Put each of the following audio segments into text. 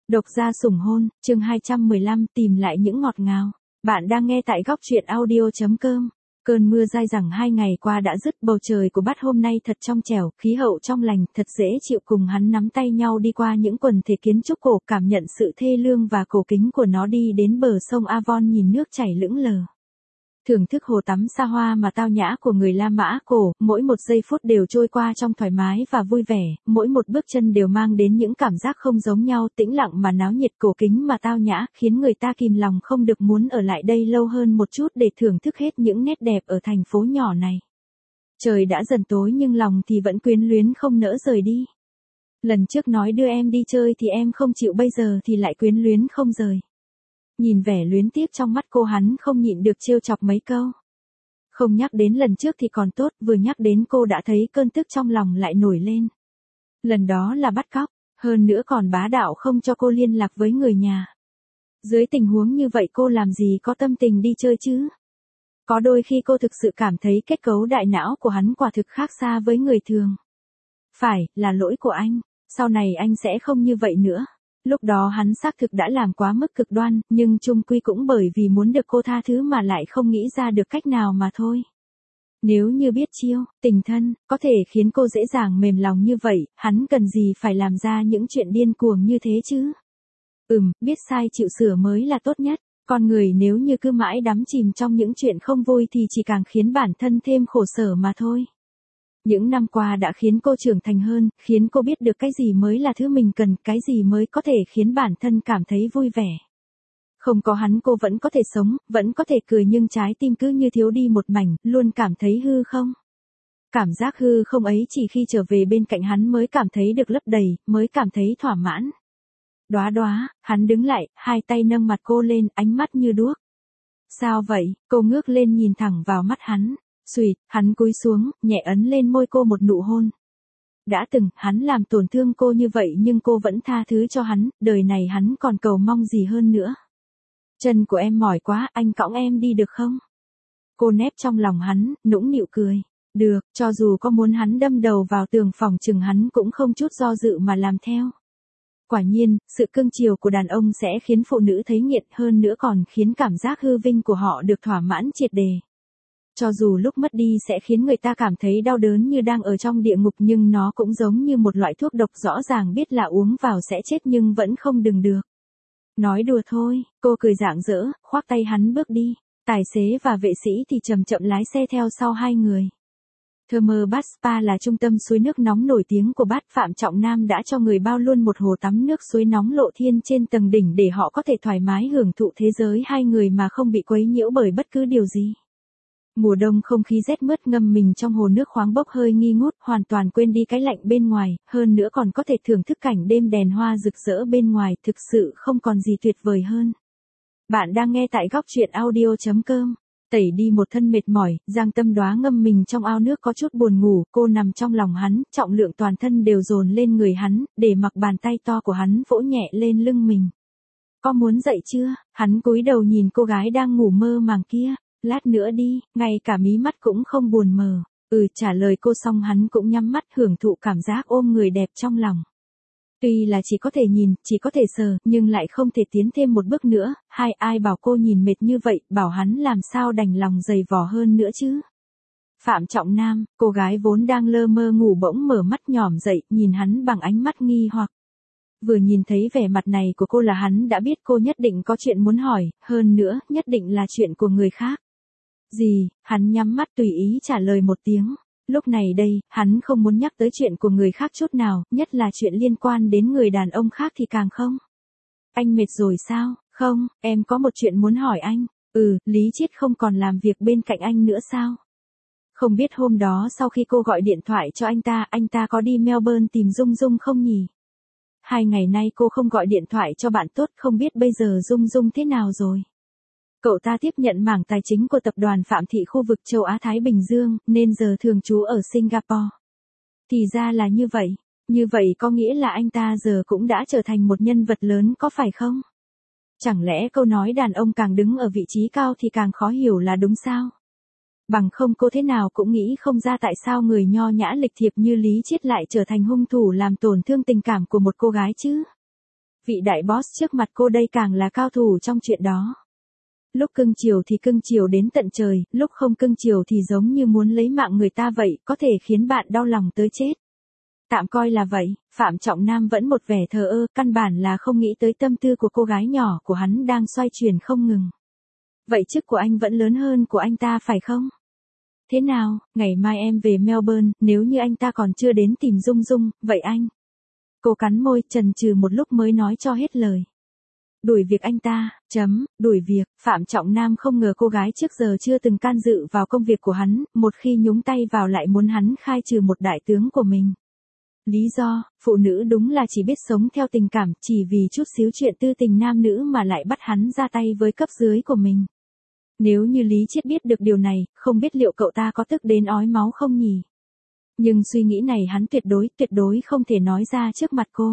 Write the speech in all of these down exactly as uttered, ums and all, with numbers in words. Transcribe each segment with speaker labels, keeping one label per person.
Speaker 1: Độc gia sủng hôn, chương hai trăm mười lăm, tìm lại những ngọt ngào. Bạn đang nghe tại góc truyện audio chấm com. Cơn mưa dai dẳng hai ngày qua đã dứt, bầu trời của Bát hôm nay thật trong trẻo, khí hậu trong lành, thật dễ chịu. Cùng hắn nắm tay nhau đi qua những quần thể kiến trúc cổ, cảm nhận sự thê lương và cổ kính của nó, đi đến bờ sông Avon nhìn nước chảy lững lờ. Thưởng thức hồ tắm xa hoa mà tao nhã của người La Mã cổ, mỗi một giây phút đều trôi qua trong thoải mái và vui vẻ, mỗi một bước chân đều mang đến những cảm giác không giống nhau, tĩnh lặng mà náo nhiệt, cổ kính mà tao nhã, khiến người ta kìm lòng không được muốn ở lại đây lâu hơn một chút để thưởng thức hết những nét đẹp ở thành phố nhỏ này. Trời đã dần tối nhưng lòng thì vẫn quyến luyến không nỡ rời đi. Lần trước nói đưa em đi chơi thì em không chịu, bây giờ thì lại quyến luyến không rời. Nhìn vẻ luyến tiếc trong mắt cô, hắn không nhịn được trêu chọc mấy câu. Không nhắc đến lần trước thì còn tốt, vừa nhắc đến cô đã thấy cơn tức trong lòng lại nổi lên. Lần đó là bắt cóc, hơn nữa còn bá đạo không cho cô liên lạc với người nhà. Dưới tình huống như vậy cô làm gì có tâm tình đi chơi chứ? Có đôi khi cô thực sự cảm thấy kết cấu đại não của hắn quả thực khác xa với người thường. Phải, là lỗi của anh, sau này anh sẽ không như vậy nữa. Lúc đó hắn xác thực đã làm quá mức cực đoan, nhưng chung quy cũng bởi vì muốn được cô tha thứ mà lại không nghĩ ra được cách nào mà thôi. Nếu như biết chiêu, tình thân, có thể khiến cô dễ dàng mềm lòng như vậy, hắn cần gì phải làm ra những chuyện điên cuồng như thế chứ? Ừm, biết sai chịu sửa mới là tốt nhất. Con người nếu như cứ mãi đắm chìm trong những chuyện không vui thì chỉ càng khiến bản thân thêm khổ sở mà thôi. Những năm qua đã khiến cô trưởng thành hơn, khiến cô biết được cái gì mới là thứ mình cần, cái gì mới có thể khiến bản thân cảm thấy vui vẻ. Không có hắn cô vẫn có thể sống, vẫn có thể cười, nhưng trái tim cứ như thiếu đi một mảnh, luôn cảm thấy hư không. Cảm giác hư không ấy chỉ khi trở về bên cạnh hắn mới cảm thấy được lấp đầy, mới cảm thấy thỏa mãn. Đóa đóa, hắn đứng lại, hai tay nâng mặt cô lên, ánh mắt như đuốc. Sao vậy? Cô ngước lên nhìn thẳng vào mắt hắn. Xùyt, hắn cúi xuống, nhẹ ấn lên môi cô một nụ hôn. Đã từng, hắn làm tổn thương cô như vậy nhưng cô vẫn tha thứ cho hắn, đời này hắn còn cầu mong gì hơn nữa. Chân của em mỏi quá, anh cõng em đi được không? Cô nép trong lòng hắn, nũng nịu cười. Được, cho dù có muốn hắn đâm đầu vào tường phòng chừng hắn cũng không chút do dự mà làm theo. Quả nhiên, sự cưng chiều của đàn ông sẽ khiến phụ nữ thấy nghiện, hơn nữa còn khiến cảm giác hư vinh của họ được thỏa mãn triệt đề. Cho dù lúc mất đi sẽ khiến người ta cảm thấy đau đớn như đang ở trong địa ngục, nhưng nó cũng giống như một loại thuốc độc, rõ ràng biết là uống vào sẽ chết nhưng vẫn không dừng được. Nói đùa thôi, cô cười rạng rỡ, khoác tay hắn bước đi. Tài xế và vệ sĩ thì chậm chậm lái xe theo sau hai người. Thermal Bath Spa là trung tâm suối nước nóng nổi tiếng của Bát. Phạm Trọng Nam đã cho người bao luôn một hồ tắm nước suối nóng lộ thiên trên tầng đỉnh để họ có thể thoải mái hưởng thụ thế giới hai người mà không bị quấy nhiễu bởi bất cứ điều gì. Mùa đông không khí rét mướt, ngâm mình trong hồ nước khoáng bốc hơi nghi ngút, hoàn toàn quên đi cái lạnh bên ngoài, hơn nữa còn có thể thưởng thức cảnh đêm đèn hoa rực rỡ bên ngoài, thực sự không còn gì tuyệt vời hơn. Bạn đang nghe tại góc truyện audio chấm com. Tẩy đi một thân mệt mỏi, Giang Tâm Đoá ngâm mình trong ao nước có chút buồn ngủ, cô nằm trong lòng hắn, trọng lượng toàn thân đều dồn lên người hắn, để mặc bàn tay to của hắn vỗ nhẹ lên lưng mình. Có muốn dậy chưa? Hắn cúi đầu nhìn cô gái đang ngủ mơ màng kia. Lát nữa đi, ngay cả mí mắt cũng không buồn mờ. Ừ, trả lời cô xong hắn cũng nhắm mắt hưởng thụ cảm giác ôm người đẹp trong lòng. Tuy là chỉ có thể nhìn, chỉ có thể sờ, nhưng lại không thể tiến thêm một bước nữa. Hai ai bảo cô nhìn mệt như vậy, bảo hắn làm sao đành lòng dày vò hơn nữa chứ. Phạm Trọng Nam, cô gái vốn đang lơ mơ ngủ bỗng mở mắt nhỏm dậy, nhìn hắn bằng ánh mắt nghi hoặc. Vừa nhìn thấy vẻ mặt này của cô là hắn đã biết cô nhất định có chuyện muốn hỏi, hơn nữa, nhất định là chuyện của người khác. Gì? Hắn nhắm mắt tùy ý trả lời một tiếng. Lúc này đây, hắn không muốn nhắc tới chuyện của người khác chút nào, nhất là chuyện liên quan đến người đàn ông khác thì càng không. Anh mệt rồi sao? Không, em có một chuyện muốn hỏi anh. Ừ, Lý Chiết không còn làm việc bên cạnh anh nữa sao? Không biết hôm đó sau khi cô gọi điện thoại cho anh ta, anh ta có đi Melbourne tìm Dung Dung không nhỉ? Hai ngày nay cô không gọi điện thoại cho bạn tốt, không biết bây giờ Dung Dung thế nào rồi? Cậu ta tiếp nhận mảng tài chính của tập đoàn Phạm Thị khu vực châu Á-Thái Bình Dương, nên giờ thường trú ở Singapore. Thì ra là như vậy. Như vậy có nghĩa là anh ta giờ cũng đã trở thành một nhân vật lớn có phải không? Chẳng lẽ câu nói đàn ông càng đứng ở vị trí cao thì càng khó hiểu là đúng sao? Bằng không cô thế nào cũng nghĩ không ra tại sao người nho nhã lịch thiệp như Lý Chiết lại trở thành hung thủ làm tổn thương tình cảm của một cô gái chứ? Vị đại boss trước mặt cô đây càng là cao thủ trong chuyện đó. Lúc cưng chiều thì cưng chiều đến tận trời, lúc không cưng chiều thì giống như muốn lấy mạng người ta vậy, có thể khiến bạn đau lòng tới chết. Tạm coi là vậy, Phạm Trọng Nam vẫn một vẻ thờ ơ, căn bản là không nghĩ tới tâm tư của cô gái nhỏ của hắn đang xoay chuyển không ngừng. Vậy chức của anh vẫn lớn hơn của anh ta phải không? Thế nào, ngày mai em về Melbourne, nếu như anh ta còn chưa đến tìm Dung Dung, vậy anh? Cô cắn môi, chần chừ một lúc mới nói cho hết lời. Đuổi việc anh ta, chấm, đuổi việc, Phạm Trọng Nam không ngờ cô gái trước giờ chưa từng can dự vào công việc của hắn, một khi nhúng tay vào lại muốn hắn khai trừ một đại tướng của mình. Lý do, phụ nữ đúng là chỉ biết sống theo tình cảm, chỉ vì chút xíu chuyện tư tình nam nữ mà lại bắt hắn ra tay với cấp dưới của mình. Nếu như Lý Chiết biết được điều này, không biết liệu cậu ta có tức đến ói máu không nhỉ? Nhưng suy nghĩ này hắn tuyệt đối, tuyệt đối không thể nói ra trước mặt cô.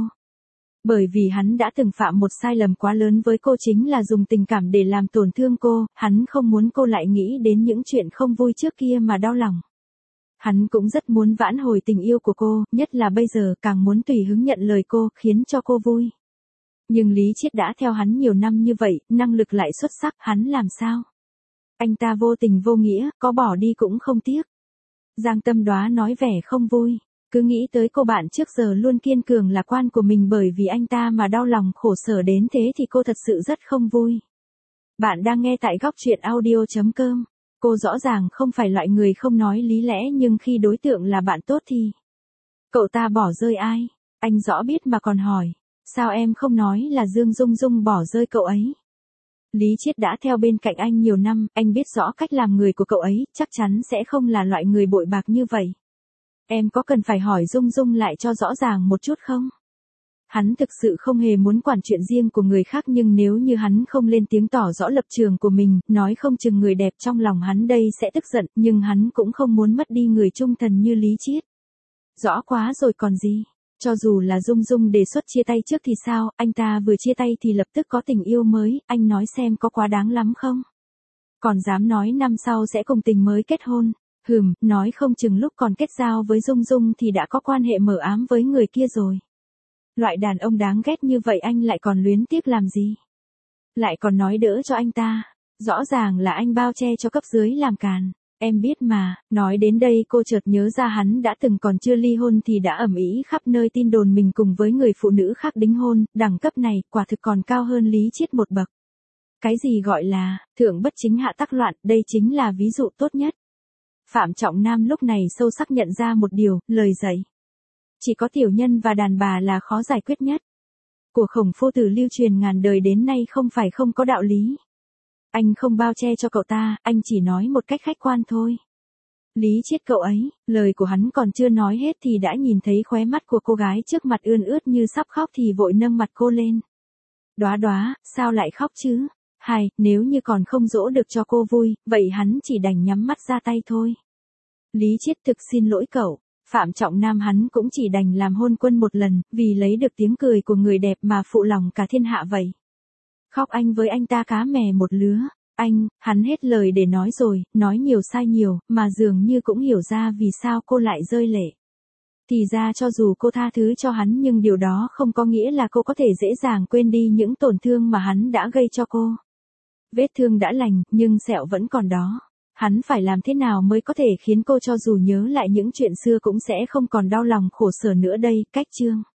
Speaker 1: Bởi vì hắn đã từng phạm một sai lầm quá lớn với cô, chính là dùng tình cảm để làm tổn thương cô, hắn không muốn cô lại nghĩ đến những chuyện không vui trước kia mà đau lòng. Hắn cũng rất muốn vãn hồi tình yêu của cô, nhất là bây giờ càng muốn tùy hứng nhận lời cô, khiến cho cô vui. Nhưng Lý Chiết đã theo hắn nhiều năm như vậy, năng lực lại xuất sắc, hắn làm sao? Anh ta vô tình vô nghĩa, có bỏ đi cũng không tiếc. Giang Tâm Đoá nói vẻ không vui, cứ nghĩ tới cô bạn trước giờ luôn kiên cường lạc quan của mình bởi vì anh ta mà đau lòng khổ sở đến thế thì cô thật sự rất không vui. Bạn đang nghe tại góc truyện audio chấm com. Cô rõ ràng không phải loại người không nói lý lẽ, nhưng khi đối tượng là bạn tốt thì... Cậu ta bỏ rơi ai? Anh rõ biết mà còn hỏi. Sao em không nói là Dương Dung Dung bỏ rơi cậu ấy? Lý Chiết đã theo bên cạnh anh nhiều năm, anh biết rõ cách làm người của cậu ấy, chắc chắn sẽ không là loại người bội bạc như vậy. Em có cần phải hỏi Dung Dung lại cho rõ ràng một chút không? Hắn thực sự không hề muốn quản chuyện riêng của người khác, nhưng nếu như hắn không lên tiếng tỏ rõ lập trường của mình, nói không chừng người đẹp trong lòng hắn đây sẽ tức giận, nhưng hắn cũng không muốn mất đi người trung thần như Lý Chiết. Rõ quá rồi còn gì, cho dù là Dung Dung đề xuất chia tay trước thì sao, anh ta vừa chia tay thì lập tức có tình yêu mới, anh nói xem có quá đáng lắm không? Còn dám nói năm sau sẽ cùng tình mới kết hôn, hừm, nói không chừng lúc còn kết giao với Dung Dung thì đã có quan hệ mờ ám với người kia rồi. Loại đàn ông đáng ghét như vậy anh lại còn luyến tiếc làm gì? Lại còn nói đỡ cho anh ta, rõ ràng là anh bao che cho cấp dưới làm càn. Em biết mà, nói đến đây cô chợt nhớ ra hắn đã từng còn chưa ly hôn thì đã ầm ĩ khắp nơi tin đồn mình cùng với người phụ nữ khác đính hôn, đẳng cấp này quả thực còn cao hơn Lý Chiết một bậc. Cái gì gọi là thượng bất chính hạ tắc loạn, đây chính là ví dụ tốt nhất. Phạm Trọng Nam lúc này sâu sắc nhận ra một điều, lời dạy. Chỉ có tiểu nhân và đàn bà là khó giải quyết nhất. Của Khổng Phu Tử lưu truyền ngàn đời đến nay không phải không có đạo lý. Anh không bao che cho cậu ta, anh chỉ nói một cách khách quan thôi. Lý Chiết cậu ấy, lời của hắn còn chưa nói hết thì đã nhìn thấy khóe mắt của cô gái trước mặt ươn ướt như sắp khóc thì vội nâng mặt cô lên. Đoá đoá, sao lại khóc chứ? Hay, nếu như còn không dỗ được cho cô vui, vậy hắn chỉ đành nhắm mắt ra tay thôi. Lý Chiết thực xin lỗi cậu. Phạm Trọng Nam hắn cũng chỉ đành làm hôn quân một lần, vì lấy được tiếng cười của người đẹp mà phụ lòng cả thiên hạ vậy. Khóc anh với anh ta cá mè một lứa. Anh, hắn hết lời để nói rồi, nói nhiều sai nhiều, mà dường như cũng hiểu ra vì sao cô lại rơi lệ. Thì ra cho dù cô tha thứ cho hắn nhưng điều đó không có nghĩa là cô có thể dễ dàng quên đi những tổn thương mà hắn đã gây cho cô. Vết thương đã lành, nhưng sẹo vẫn còn đó. Hắn phải làm thế nào mới có thể khiến cô cho dù nhớ lại những chuyện xưa cũng sẽ không còn đau lòng khổ sở nữa đây, cách chương.